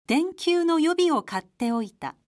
電球の予備を買っておいた。